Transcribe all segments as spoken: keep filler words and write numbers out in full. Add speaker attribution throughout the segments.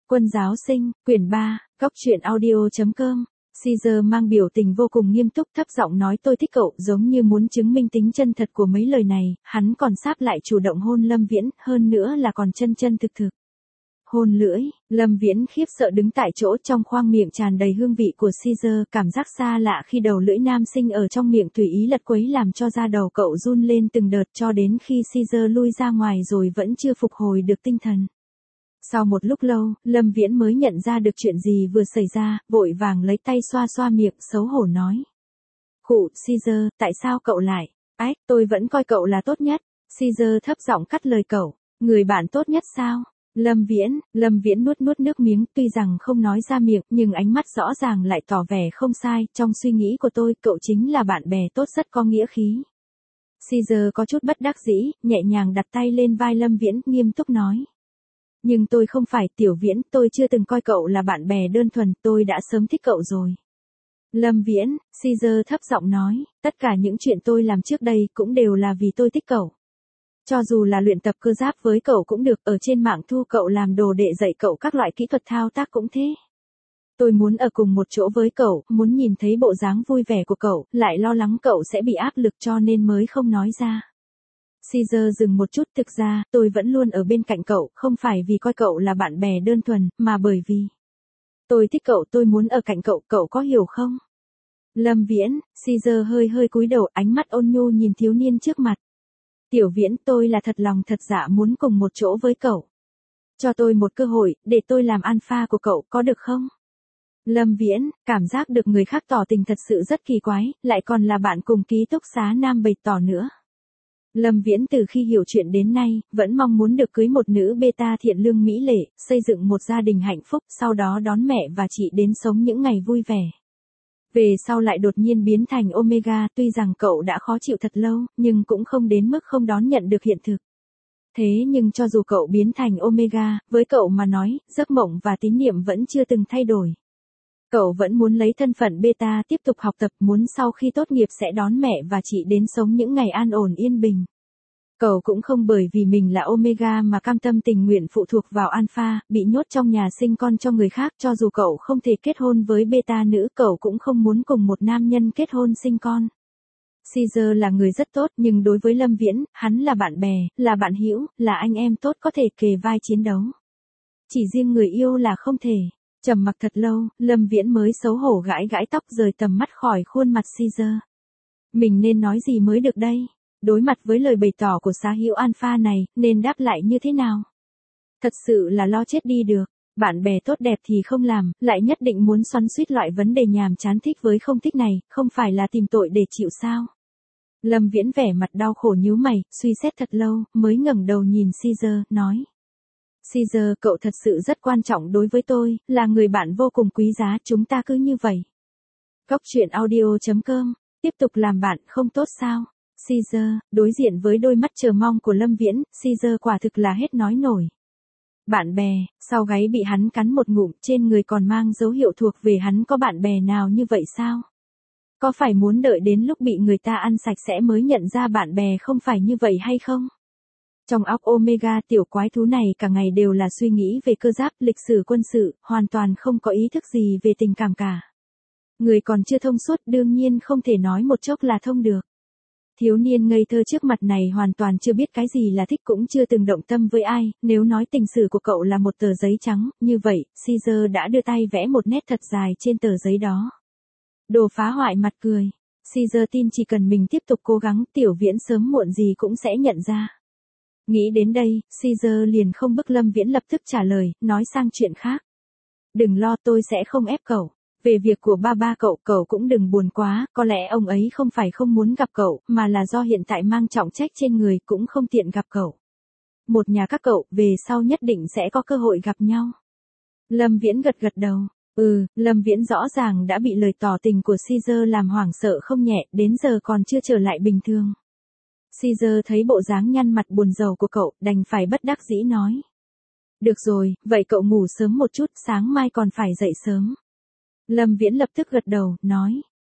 Speaker 1: Quân giáo sinh, quyển ba, góc truyện audio.com. Caesar mang biểu tình vô cùng nghiêm túc thấp giọng nói tôi thích cậu, giống như muốn chứng minh tính chân thật của mấy lời này, hắn còn sáp lại chủ động hôn Lâm Viễn, hơn nữa là còn chân chân thực thực. Hôn lưỡi, Lâm Viễn khiếp sợ đứng tại chỗ, trong khoang miệng tràn đầy hương vị của Caesar, cảm giác xa lạ khi đầu lưỡi nam sinh ở trong miệng tùy ý lật quấy làm cho da đầu cậu run lên từng đợt cho đến khi Caesar lui ra ngoài rồi vẫn chưa phục hồi được tinh thần. Sau một lúc lâu, Lâm Viễn mới nhận ra được chuyện gì vừa xảy ra, vội vàng lấy tay xoa xoa miệng, xấu hổ nói. Khụ, Caesar, tại sao cậu lại? Ách, tôi vẫn coi cậu là tốt nhất. Caesar thấp giọng cắt lời cậu, người bạn tốt nhất sao? Lâm Viễn, Lâm Viễn nuốt nuốt nước miếng, tuy rằng không nói ra miệng, nhưng ánh mắt rõ ràng lại tỏ vẻ không sai, trong suy nghĩ của tôi, cậu chính là bạn bè tốt rất có nghĩa khí. Caesar có chút bất đắc dĩ, nhẹ nhàng đặt tay lên vai Lâm Viễn, nghiêm túc nói. Nhưng tôi không phải, Tiểu Viễn, tôi chưa từng coi cậu là bạn bè đơn thuần, tôi đã sớm thích cậu rồi. Lâm Viễn, Caesar thấp giọng nói, tất cả những chuyện tôi làm trước đây cũng đều là vì tôi thích cậu. Cho dù là luyện tập cơ giáp với cậu cũng được, ở trên mạng thu cậu làm đồ đệ dạy cậu các loại kỹ thuật thao tác cũng thế. Tôi muốn ở cùng một chỗ với cậu, muốn nhìn thấy bộ dáng vui vẻ của cậu, lại lo lắng cậu sẽ bị áp lực cho nên mới không nói ra. Caesar dừng một chút, thực ra, tôi vẫn luôn ở bên cạnh cậu, không phải vì coi cậu là bạn bè đơn thuần, mà bởi vì tôi thích cậu, tôi muốn ở cạnh cậu, cậu có hiểu không? Lâm Viễn, Caesar hơi hơi cúi đầu, ánh mắt ôn nhu nhìn thiếu niên trước mặt. Tiểu Viễn, tôi là thật lòng thật dạ muốn cùng một chỗ với cậu. Cho tôi một cơ hội, để tôi làm alpha của cậu, có được không? Lâm Viễn, cảm giác được người khác tỏ tình thật sự rất kỳ quái, lại còn là bạn cùng ký túc xá nam bày tỏ nữa. Lâm Viễn từ khi hiểu chuyện đến nay, vẫn mong muốn được cưới một nữ beta thiện lương mỹ lệ, xây dựng một gia đình hạnh phúc, sau đó đón mẹ và chị đến sống những ngày vui vẻ. Về sau lại đột nhiên biến thành Omega, tuy rằng cậu đã khó chịu thật lâu, nhưng cũng không đến mức không đón nhận được hiện thực. Thế nhưng cho dù cậu biến thành Omega, với cậu mà nói, giấc mộng và tín niệm vẫn chưa từng thay đổi. Cậu vẫn muốn lấy thân phận beta tiếp tục học tập, muốn sau khi tốt nghiệp sẽ đón mẹ và chị đến sống những ngày an ổn yên bình. Cậu cũng không bởi vì mình là Omega mà cam tâm tình nguyện phụ thuộc vào Alpha, bị nhốt trong nhà sinh con cho người khác, cho dù cậu không thể kết hôn với beta nữ, cậu cũng không muốn cùng một nam nhân kết hôn sinh con. Caesar là người rất tốt, nhưng đối với Lâm Viễn, hắn là bạn bè, là bạn hữu, là anh em tốt có thể kề vai chiến đấu. Chỉ riêng người yêu là không thể. Trầm mặc thật lâu, Lâm Viễn mới xấu hổ gãi gãi tóc rời tầm mắt khỏi khuôn mặt Caesar. Mình nên nói gì mới được đây? Đối mặt với lời bày tỏ của xá hữu alpha này, nên đáp lại như thế nào? Thật sự là lo chết đi được. Bạn bè tốt đẹp thì không làm, lại nhất định muốn xoắn xuýt loại vấn đề nhàm chán thích với không thích này, không phải là tìm tội để chịu sao? Lâm Viễn vẻ mặt đau khổ nhíu mày, suy xét thật lâu, mới ngẩng đầu nhìn Caesar, nói. Caesar, cậu thật sự rất quan trọng đối với tôi, là người bạn vô cùng quý giá, chúng ta cứ như vậy. Góc truyện audio.com, tiếp tục làm bạn không tốt sao? Caesar, đối diện với đôi mắt chờ mong của Lâm Viễn, Caesar quả thực là hết nói nổi. Bạn bè, sau gáy bị hắn cắn một ngụm, trên người còn mang dấu hiệu thuộc về hắn có bạn bè nào như vậy sao? Có phải muốn đợi đến lúc bị người ta ăn sạch sẽ mới nhận ra bạn bè không phải như vậy hay không? Trong óc Omega tiểu quái thú này cả ngày đều là suy nghĩ về cơ giáp, lịch sử quân sự, hoàn toàn không có ý thức gì về tình cảm cả. Người còn chưa thông suốt đương nhiên không thể nói một chốc là thông được. Thiếu niên ngây thơ trước mặt này hoàn toàn chưa biết cái gì là thích, cũng chưa từng động tâm với ai, nếu nói tình sử của cậu là một tờ giấy trắng, như vậy, Caesar đã đưa tay vẽ một nét thật dài trên tờ giấy đó. Đồ phá hoại mặt cười. Caesar tin chỉ cần mình tiếp tục cố gắng, Tiểu Viễn sớm muộn gì cũng sẽ nhận ra. Nghĩ đến đây, Caesar liền không bức Lâm Viễn lập tức trả lời, nói sang chuyện khác. Đừng lo, tôi sẽ không ép cậu. Về việc của ba ba cậu, cậu cũng đừng buồn quá, có lẽ ông ấy không phải không muốn gặp cậu, mà là do hiện tại mang trọng trách trên người cũng không tiện gặp cậu. Một nhà các cậu, về sau nhất định sẽ có cơ hội gặp nhau. Lâm Viễn gật gật đầu. Ừ, Lâm Viễn rõ ràng đã bị lời tỏ tình của Caesar làm hoảng sợ không nhẹ, đến giờ còn chưa trở lại bình thường. Caesar thấy bộ dáng nhăn mặt buồn rầu của cậu, đành phải bất đắc dĩ nói. Được rồi, vậy cậu ngủ sớm một chút, sáng mai còn phải dậy sớm. Lâm Viễn lập tức gật đầu, nói.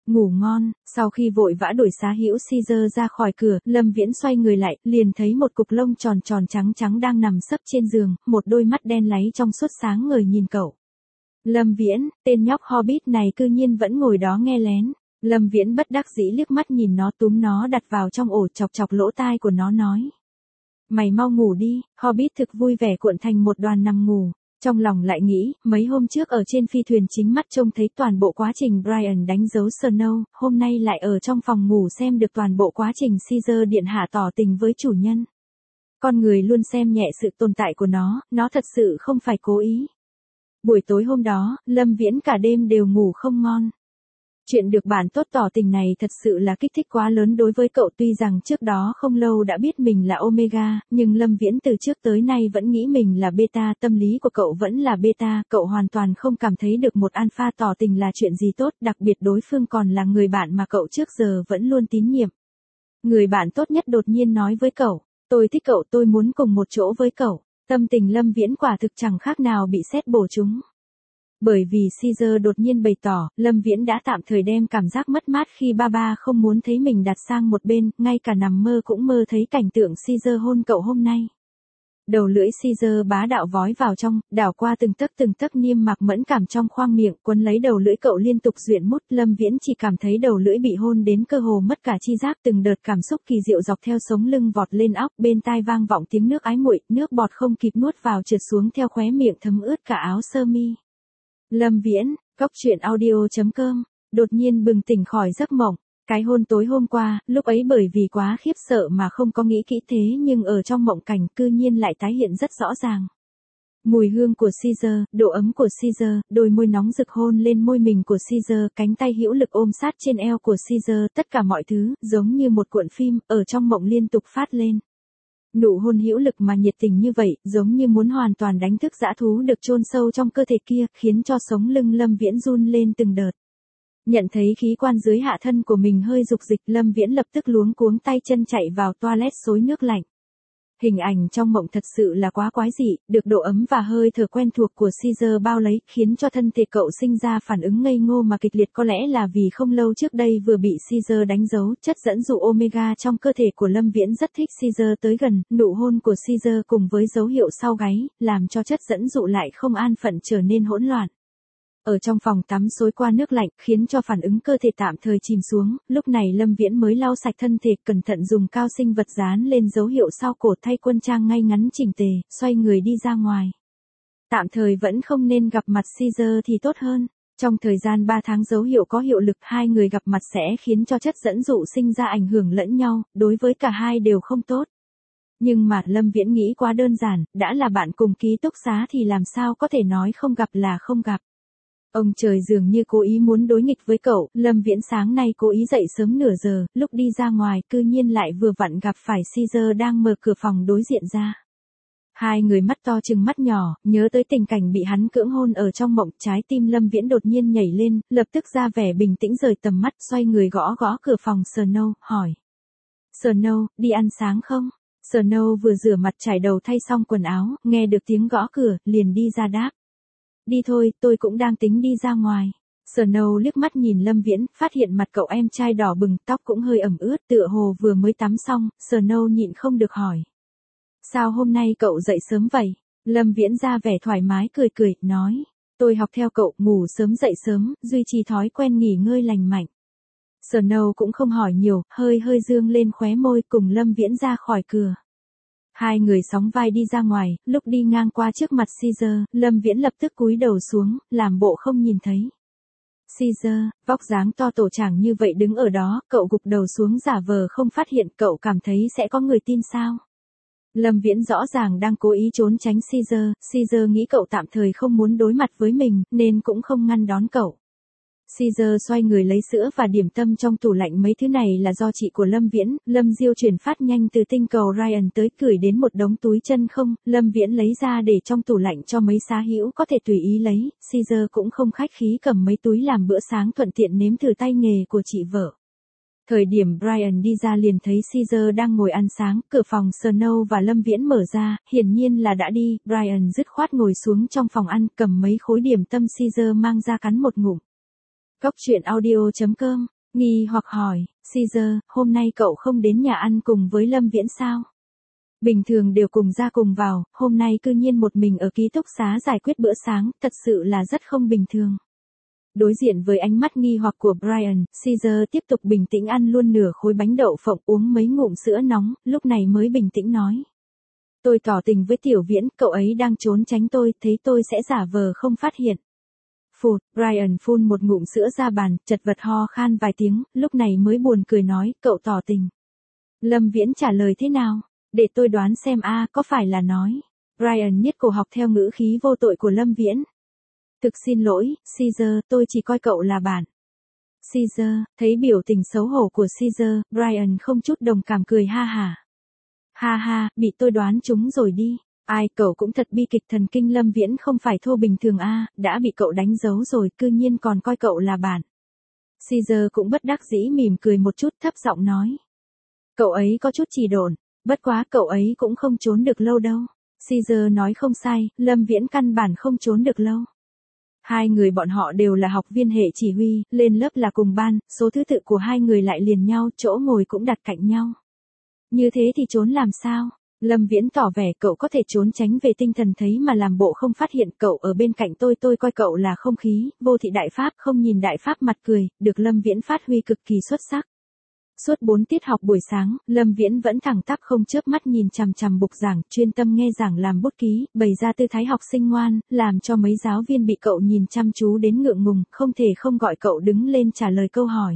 Speaker 1: Ngủ ngon. Sau khi vội vã đuổi Xá Hữu Caesar ra khỏi cửa, Lâm Viễn xoay người lại, liền thấy một cục lông tròn tròn trắng trắng đang nằm sấp trên giường, một đôi mắt đen láy trong suốt sáng ngời nhìn cậu. Lâm Viễn, tên nhóc Hobbit này cư nhiên vẫn ngồi đó nghe lén. Lâm Viễn bất đắc dĩ liếc mắt nhìn nó, túm nó đặt vào trong ổ, chọc chọc lỗ tai của nó nói. Mày mau ngủ đi. Hobbit thực vui vẻ cuộn thành một đoàn nằm ngủ. Trong lòng lại nghĩ, mấy hôm trước ở trên phi thuyền chính mắt trông thấy toàn bộ quá trình Brian đánh dấu Snow, hôm nay lại ở trong phòng ngủ xem được toàn bộ quá trình Caesar điện hạ tỏ tình với chủ nhân. Con người luôn xem nhẹ sự tồn tại của nó, nó thật sự không phải cố ý. Buổi tối hôm đó, Lâm Viễn cả đêm đều ngủ không ngon. Chuyện được bạn tốt tỏ tình này thật sự là kích thích quá lớn đối với cậu, tuy rằng trước đó không lâu đã biết mình là Omega, nhưng Lâm Viễn từ trước tới nay vẫn nghĩ mình là Beta, tâm lý của cậu vẫn là Beta, cậu hoàn toàn không cảm thấy được một Alpha tỏ tình là chuyện gì tốt, đặc biệt đối phương còn là người bạn mà cậu trước giờ vẫn luôn tín nhiệm. Người bạn tốt nhất đột nhiên nói với cậu, tôi thích cậu, tôi muốn cùng một chỗ với cậu, tâm tình Lâm Viễn quả thực chẳng khác nào bị sét bổ trúng. Bởi vì Caesar đột nhiên bày tỏ, Lâm Viễn đã tạm thời đem cảm giác mất mát khi ba ba không muốn thấy mình đặt sang một bên, ngay cả nằm mơ cũng mơ thấy cảnh tượng Caesar hôn cậu hôm nay. Đầu lưỡi Caesar bá đạo vói vào trong, đảo qua từng tấc từng tấc niêm mạc mẫn cảm trong khoang miệng, quấn lấy đầu lưỡi cậu liên tục duyện mút. Lâm Viễn chỉ cảm thấy đầu lưỡi bị hôn đến cơ hồ mất cả chi giác, từng đợt cảm xúc kỳ diệu dọc theo sống lưng vọt lên óc, bên tai vang vọng tiếng nước ái muội, nước bọt không kịp nuốt vào trượt xuống theo khóe miệng thấm ướt cả áo sơ mi. Lâm Viễn, cóc truyện audio chấm com, đột nhiên bừng tỉnh khỏi giấc mộng. Cái hôn tối hôm qua, lúc ấy bởi vì quá khiếp sợ mà không có nghĩ kỹ, thế nhưng ở trong mộng cảnh cư nhiên lại tái hiện rất rõ ràng. Mùi hương của Caesar, độ ấm của Caesar, đôi môi nóng rực hôn lên môi mình của Caesar, cánh tay hữu lực ôm sát trên eo của Caesar, tất cả mọi thứ, giống như một cuộn phim, ở trong mộng liên tục phát lên. Nụ hôn hữu lực mà nhiệt tình như vậy, giống như muốn hoàn toàn đánh thức dã thú được chôn sâu trong cơ thể kia, khiến cho sống lưng Lâm Viễn run lên từng đợt. Nhận thấy khí quan dưới hạ thân của mình hơi dục dịch, Lâm Viễn lập tức luống cuống tay chân chạy vào toilet xối nước lạnh. Hình ảnh trong mộng thật sự là quá quái dị, được độ ấm và hơi thở quen thuộc của Caesar bao lấy, khiến cho thân thể cậu sinh ra phản ứng ngây ngô mà kịch liệt, có lẽ là vì không lâu trước đây vừa bị Caesar đánh dấu, chất dẫn dụ Omega trong cơ thể của Lâm Viễn rất thích Caesar tới gần, nụ hôn của Caesar cùng với dấu hiệu sau gáy, làm cho chất dẫn dụ lại không an phận trở nên hỗn loạn. Ở trong phòng tắm xối qua nước lạnh, khiến cho phản ứng cơ thể tạm thời chìm xuống, lúc này Lâm Viễn mới lau sạch thân thể, cẩn thận dùng cao sinh vật dán lên dấu hiệu sau cổ, thay quân trang ngay ngắn chỉnh tề, xoay người đi ra ngoài. Tạm thời vẫn không nên gặp mặt Caesar thì tốt hơn. Trong thời gian ba tháng dấu hiệu có hiệu lực, hai người gặp mặt sẽ khiến cho chất dẫn dụ sinh ra ảnh hưởng lẫn nhau, đối với cả hai đều không tốt. Nhưng mà Lâm Viễn nghĩ quá đơn giản, đã là bạn cùng ký túc xá thì làm sao có thể nói không gặp là không gặp. Ông trời dường như cố ý muốn đối nghịch với cậu, Lâm Viễn sáng nay cố ý dậy sớm nửa giờ, lúc đi ra ngoài cư nhiên lại vừa vặn gặp phải Caesar đang mở cửa phòng đối diện ra. Hai người mắt to chừng mắt nhỏ, nhớ tới tình cảnh bị hắn cưỡng hôn ở trong mộng, trái tim Lâm Viễn đột nhiên nhảy lên, lập tức ra vẻ bình tĩnh rời tầm mắt, xoay người gõ gõ cửa phòng Snow, hỏi. Snow, đi ăn sáng không? Snow vừa rửa mặt trải đầu thay xong quần áo, nghe được tiếng gõ cửa, liền đi ra đáp. Đi thôi, tôi cũng đang tính đi ra ngoài. Snow liếc mắt nhìn Lâm Viễn, phát hiện mặt cậu em trai đỏ bừng, tóc cũng hơi ẩm ướt, tựa hồ vừa mới tắm xong, Snow nhịn không được hỏi. Sao hôm nay cậu dậy sớm vậy? Lâm Viễn ra vẻ thoải mái cười cười, nói. Tôi học theo cậu, ngủ sớm dậy sớm, duy trì thói quen nghỉ ngơi lành mạnh. Snow cũng không hỏi nhiều, hơi hơi dương lên khóe môi, cùng Lâm Viễn ra khỏi cửa. Hai người sóng vai đi ra ngoài, lúc đi ngang qua trước mặt Caesar, Lâm Viễn lập tức cúi đầu xuống, làm bộ không nhìn thấy. Caesar, vóc dáng to tổ tràng như vậy đứng ở đó, cậu gục đầu xuống giả vờ không phát hiện, cậu cảm thấy sẽ có người tin sao? Lâm Viễn rõ ràng đang cố ý trốn tránh Caesar, Caesar nghĩ cậu tạm thời không muốn đối mặt với mình, nên cũng không ngăn đón cậu. Caesar xoay người lấy sữa và điểm tâm trong tủ lạnh, mấy thứ này là do chị của Lâm Viễn, Lâm Diêu chuyển phát nhanh từ tinh cầu Ryan tới, gửi đến một đống túi chân không, Lâm Viễn lấy ra để trong tủ lạnh cho mấy xá hữu có thể tùy ý lấy, Caesar cũng không khách khí cầm mấy túi làm bữa sáng, thuận tiện nếm thử tay nghề của chị vợ. Thời điểm Brian đi ra liền thấy Caesar đang ngồi ăn sáng, cửa phòng Snow và Lâm Viễn mở ra, hiển nhiên là đã đi, Brian dứt khoát ngồi xuống trong phòng ăn, cầm mấy khối điểm tâm Caesar mang ra cắn một ngụm. Cóc truyện audio chấm com Nghi hoặc hỏi, Caesar, hôm nay cậu không đến nhà ăn cùng với Lâm Viễn sao? Bình thường đều cùng ra cùng vào, hôm nay cư nhiên một mình ở ký túc xá giải quyết bữa sáng, thật sự là rất không bình thường. Đối diện với ánh mắt nghi hoặc của Brian, Caesar tiếp tục bình tĩnh ăn luôn nửa khối bánh đậu phộng, uống mấy ngụm sữa nóng, lúc này mới bình tĩnh nói. Tôi tỏ tình với Tiểu Viễn, cậu ấy đang trốn tránh tôi, thấy tôi sẽ giả vờ không phát hiện. Phụt, Brian phun một ngụm sữa ra bàn, chật vật ho khan vài tiếng, lúc này mới buồn cười nói, cậu tỏ tình. Lâm Viễn trả lời thế nào? Để tôi đoán xem a, có phải là nói. Brian niết cổ học theo ngữ khí vô tội của Lâm Viễn. Thực xin lỗi, Caesar, tôi chỉ coi cậu là bạn. Caesar, thấy biểu tình xấu hổ của Caesar, Brian không chút đồng cảm cười ha hả. Ha ha, bị tôi đoán trúng rồi đi. Ai, cậu cũng thật bi kịch, thần kinh Lâm Viễn không phải thô bình thường a, đã bị cậu đánh dấu rồi, cư nhiên còn coi cậu là bạn. Caesar cũng bất đắc dĩ mỉm cười một chút, thấp giọng nói. Cậu ấy có chút trì độn, bất quá cậu ấy cũng không trốn được lâu đâu. Caesar nói không sai, Lâm Viễn căn bản không trốn được lâu. Hai người bọn họ đều là học viên hệ chỉ huy, lên lớp là cùng ban, số thứ tự của hai người lại liền nhau, chỗ ngồi cũng đặt cạnh nhau. Như thế thì trốn làm sao? Lâm Viễn tỏ vẻ cậu có thể trốn tránh về tinh thần thấy mà làm bộ không phát hiện, cậu ở bên cạnh tôi tôi coi cậu là không khí, vô thị đại pháp, không nhìn đại pháp mặt cười, được Lâm Viễn phát huy cực kỳ xuất sắc. Suốt bốn tiết học buổi sáng, Lâm Viễn vẫn thẳng tắp không chớp mắt nhìn chằm chằm bục giảng, chuyên tâm nghe giảng làm bút ký, bày ra tư thái học sinh ngoan, làm cho mấy giáo viên bị cậu nhìn chăm chú đến ngượng ngùng, không thể không gọi cậu đứng lên trả lời câu hỏi.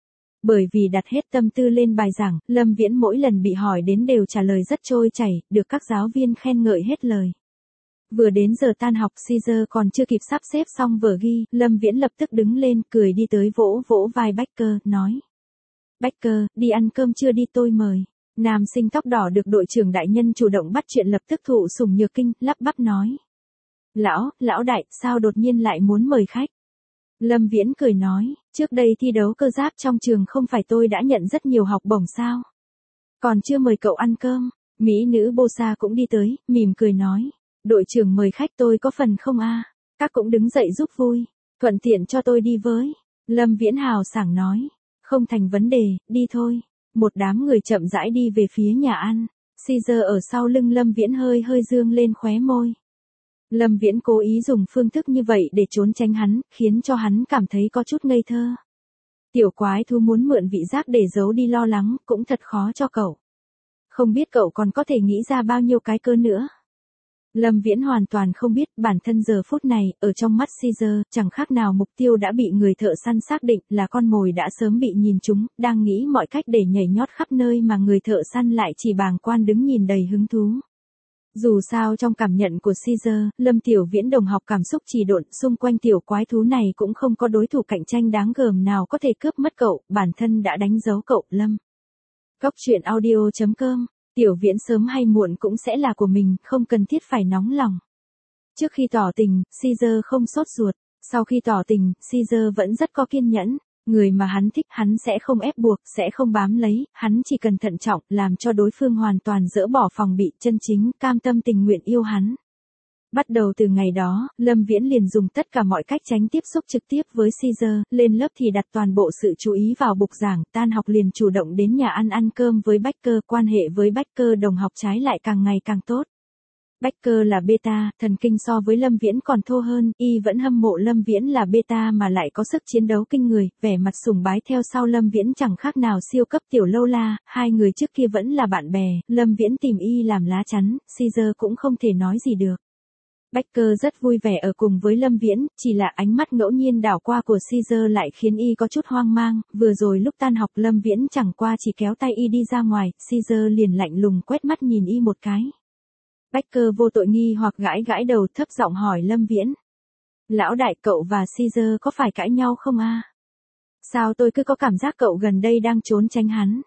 Speaker 1: Bởi vì đặt hết tâm tư lên bài giảng, Lâm Viễn mỗi lần bị hỏi đến đều trả lời rất trôi chảy, được các giáo viên khen ngợi hết lời. Vừa đến giờ tan học, Caesar còn chưa kịp sắp xếp xong vở ghi, Lâm Viễn lập tức đứng lên, cười đi tới vỗ vỗ vai Becker, nói. Becker, đi ăn cơm chưa đi tôi mời. Nam sinh tóc đỏ được đội trưởng đại nhân chủ động bắt chuyện lập tức thụ sủng nhược kinh, lắp bắp nói. Lão, lão đại, sao đột nhiên lại muốn mời khách? Lâm Viễn cười nói, trước đây thi đấu cơ giáp trong trường không phải tôi đã nhận rất nhiều học bổng sao? Còn chưa mời cậu ăn cơm, mỹ nữ Bosa cũng đi tới, mỉm cười nói. Đội trưởng mời khách tôi có phần không a? Các cũng đứng dậy giúp vui, thuận tiện cho tôi đi với. Lâm Viễn hào sảng nói. Không thành vấn đề, đi thôi. Một đám người chậm rãi đi về phía nhà ăn. Caesar ở sau lưng Lâm Viễn hơi hơi dương lên khóe môi. Lâm Viễn cố ý dùng phương thức như vậy để trốn tránh hắn, khiến cho hắn cảm thấy có chút ngây thơ. Tiểu quái thú muốn mượn vị giác để giấu đi lo lắng, cũng thật khó cho cậu. Không biết cậu còn có thể nghĩ ra bao nhiêu cái cơ nữa. Lâm Viễn hoàn toàn không biết bản thân giờ phút này, ở trong mắt Caesar, chẳng khác nào mục tiêu đã bị người thợ săn xác định là con mồi đã sớm bị nhìn trúng, đang nghĩ mọi cách để nhảy nhót khắp nơi mà người thợ săn lại chỉ bàng quan đứng nhìn đầy hứng thú. Dù sao trong cảm nhận của Caesar, Lâm Tiểu Viễn đồng học cảm xúc trì độn, xung quanh tiểu quái thú này cũng không có đối thủ cạnh tranh đáng gờm nào có thể cướp mất cậu, bản thân đã đánh dấu cậu, Lâm. Góc truyện audio chấm com. Tiểu Viễn sớm hay muộn cũng sẽ là của mình, không cần thiết phải nóng lòng. Trước khi tỏ tình, Caesar không sốt ruột, sau khi tỏ tình, Caesar vẫn rất có kiên nhẫn, người mà hắn thích hắn sẽ không ép buộc, sẽ không bám lấy, hắn chỉ cần thận trọng, làm cho đối phương hoàn toàn dỡ bỏ phòng bị, chân chính, cam tâm tình nguyện yêu hắn. Bắt đầu từ ngày đó, Lâm Viễn liền dùng tất cả mọi cách tránh tiếp xúc trực tiếp với Caesar, lên lớp thì đặt toàn bộ sự chú ý vào bục giảng, tan học liền chủ động đến nhà ăn ăn cơm với Becker, quan hệ với Becker đồng học trái lại càng ngày càng tốt. Becker là beta, thần kinh so với Lâm Viễn còn thô hơn, y vẫn hâm mộ Lâm Viễn là beta mà lại có sức chiến đấu kinh người, vẻ mặt sùng bái theo sau Lâm Viễn chẳng khác nào siêu cấp tiểu lâu la, hai người trước kia vẫn là bạn bè, Lâm Viễn tìm y làm lá chắn, Caesar cũng không thể nói gì được. Becker rất vui vẻ ở cùng với Lâm Viễn, chỉ là ánh mắt ngẫu nhiên đảo qua của Caesar lại khiến y có chút hoang mang, vừa rồi lúc tan học Lâm Viễn chẳng qua chỉ kéo tay y đi ra ngoài, Caesar liền lạnh lùng quét mắt nhìn y một cái. Becker vô tội nghi hoặc gãi gãi đầu thấp giọng hỏi Lâm Viễn. Lão đại, cậu và Caesar có phải cãi nhau không a? Sao tôi cứ có cảm giác cậu gần đây đang trốn tránh hắn?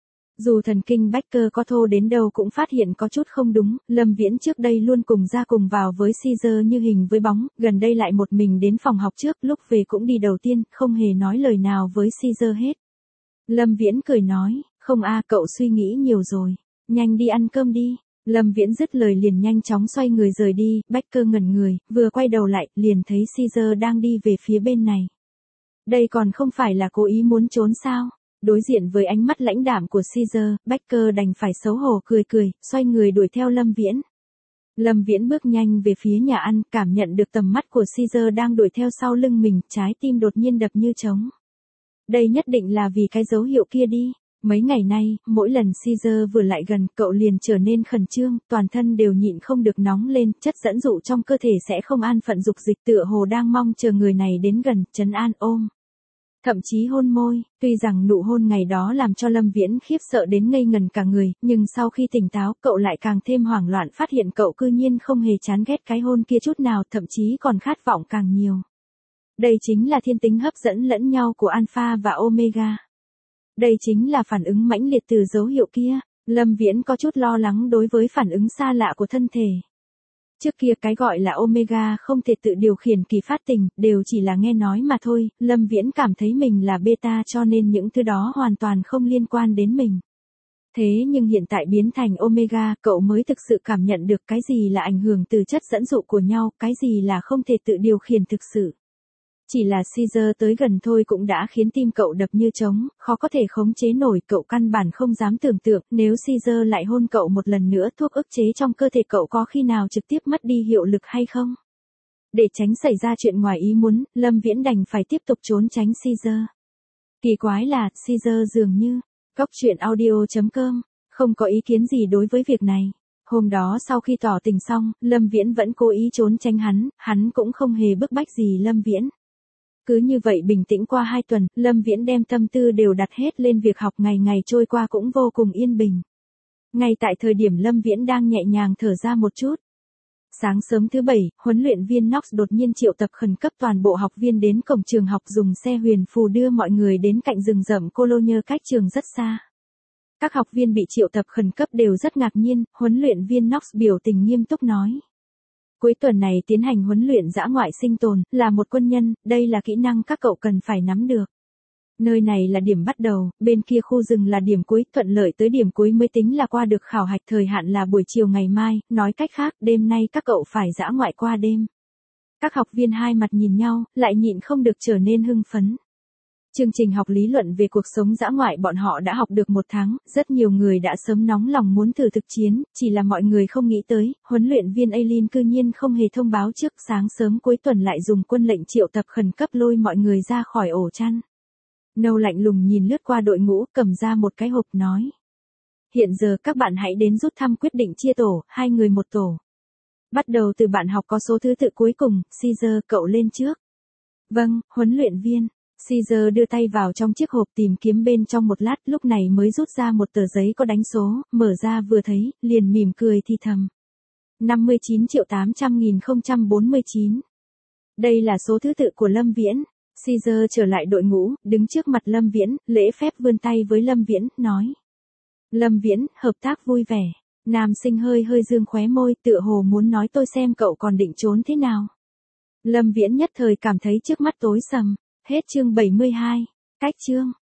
Speaker 1: Dù thần kinh Becker có thô đến đâu cũng phát hiện có chút không đúng, Lâm Viễn trước đây luôn cùng ra cùng vào với Caesar như hình với bóng, gần đây lại một mình đến phòng học trước, lúc về cũng đi đầu tiên, không hề nói lời nào với Caesar hết. Lâm Viễn cười nói, không a, cậu suy nghĩ nhiều rồi, nhanh đi ăn cơm đi. Lâm Viễn dứt lời liền nhanh chóng xoay người rời đi, Becker ngẩn người, vừa quay đầu lại, liền thấy Caesar đang đi về phía bên này. Đây còn không phải là cố ý muốn trốn sao? Đối diện với ánh mắt lãnh đạm của Caesar, Becker đành phải xấu hổ cười cười, xoay người đuổi theo Lâm Viễn. Lâm Viễn bước nhanh về phía nhà ăn, cảm nhận được tầm mắt của Caesar đang đuổi theo sau lưng mình, trái tim đột nhiên đập như trống. Đây nhất định là vì cái dấu hiệu kia đi. Mấy ngày nay, mỗi lần Caesar vừa lại gần, cậu liền trở nên khẩn trương, toàn thân đều nhịn không được nóng lên, chất dẫn dụ trong cơ thể sẽ không an phận dục dịch, tựa hồ đang mong chờ người này đến gần, trấn an ôm. Thậm chí hôn môi, tuy rằng nụ hôn ngày đó làm cho Lâm Viễn khiếp sợ đến ngây ngần cả người, nhưng sau khi tỉnh táo, cậu lại càng thêm hoảng loạn phát hiện cậu cư nhiên không hề chán ghét cái hôn kia chút nào, thậm chí còn khát vọng càng nhiều. Đây chính là thiên tính hấp dẫn lẫn nhau của Alpha và Omega. Đây chính là phản ứng mãnh liệt từ dấu hiệu kia. Lâm Viễn có chút lo lắng đối với phản ứng xa lạ của thân thể. Trước kia cái gọi là Omega không thể tự điều khiển kỳ phát tình, đều chỉ là nghe nói mà thôi, Lâm Viễn cảm thấy mình là beta cho nên những thứ đó hoàn toàn không liên quan đến mình. Thế nhưng hiện tại biến thành Omega, cậu mới thực sự cảm nhận được cái gì là ảnh hưởng từ chất dẫn dụ của nhau, cái gì là không thể tự điều khiển thực sự. Chỉ là Caesar tới gần thôi cũng đã khiến tim cậu đập như trống, khó có thể khống chế nổi, cậu căn bản không dám tưởng tượng, nếu Caesar lại hôn cậu một lần nữa, thuốc ức chế trong cơ thể cậu có khi nào trực tiếp mất đi hiệu lực hay không? Để tránh xảy ra chuyện ngoài ý muốn, Lâm Viễn đành phải tiếp tục trốn tránh Caesar. Kỳ quái là, Caesar dường như, Góc truyện audio chấm com, không có ý kiến gì đối với việc này. Hôm đó sau khi tỏ tình xong, Lâm Viễn vẫn cố ý trốn tránh hắn, hắn cũng không hề bức bách gì Lâm Viễn. Cứ như vậy bình tĩnh qua hai tuần, Lâm Viễn đem tâm tư đều đặt hết lên việc học, ngày ngày trôi qua cũng vô cùng yên bình. Ngay tại thời điểm Lâm Viễn đang nhẹ nhàng thở ra một chút. Sáng sớm thứ bảy, huấn luyện viên Knox đột nhiên triệu tập khẩn cấp toàn bộ học viên đến cổng trường học, dùng xe huyền phù đưa mọi người đến cạnh rừng rậm Cologne cách trường rất xa. Các học viên bị triệu tập khẩn cấp đều rất ngạc nhiên, huấn luyện viên Knox biểu tình nghiêm túc nói. Cuối tuần này tiến hành huấn luyện dã ngoại sinh tồn, là một quân nhân, đây là kỹ năng các cậu cần phải nắm được. Nơi này là điểm bắt đầu, bên kia khu rừng là điểm cuối, thuận lợi tới điểm cuối mới tính là qua được khảo hạch, thời hạn là buổi chiều ngày mai, nói cách khác, đêm nay các cậu phải dã ngoại qua đêm. Các học viên hai mặt nhìn nhau, lại nhịn không được trở nên hưng phấn. Chương trình học lý luận về cuộc sống dã ngoại bọn họ đã học được một tháng, rất nhiều người đã sớm nóng lòng muốn thử thực chiến, chỉ là mọi người không nghĩ tới, huấn luyện viên Aileen cư nhiên không hề thông báo trước, sáng sớm cuối tuần lại dùng quân lệnh triệu tập khẩn cấp lôi mọi người ra khỏi ổ chăn. Nâu lạnh lùng nhìn lướt qua đội ngũ, cầm ra một cái hộp nói. Hiện giờ các bạn hãy đến rút thăm, quyết định chia tổ, hai người một tổ. Bắt đầu từ bạn học có số thứ tự cuối cùng, Caesar, cậu lên trước. Vâng, huấn luyện viên. Caesar đưa tay vào trong chiếc hộp tìm kiếm bên trong một lát, lúc này mới rút ra một tờ giấy có đánh số, mở ra vừa thấy, liền mỉm cười thì thầm. năm mươi chín triệu tám trăm nghìn không trăm bốn mươi chín. Đây là số thứ tự của Lâm Viễn. Caesar trở lại đội ngũ, đứng trước mặt Lâm Viễn, lễ phép vươn tay với Lâm Viễn, nói. Lâm Viễn, hợp tác vui vẻ. Nam sinh hơi hơi dương khóe môi, tựa hồ muốn nói tôi xem cậu còn định trốn thế nào. Lâm Viễn nhất thời cảm thấy trước mắt tối sầm. Hết chương bảy mươi hai. Cách chương.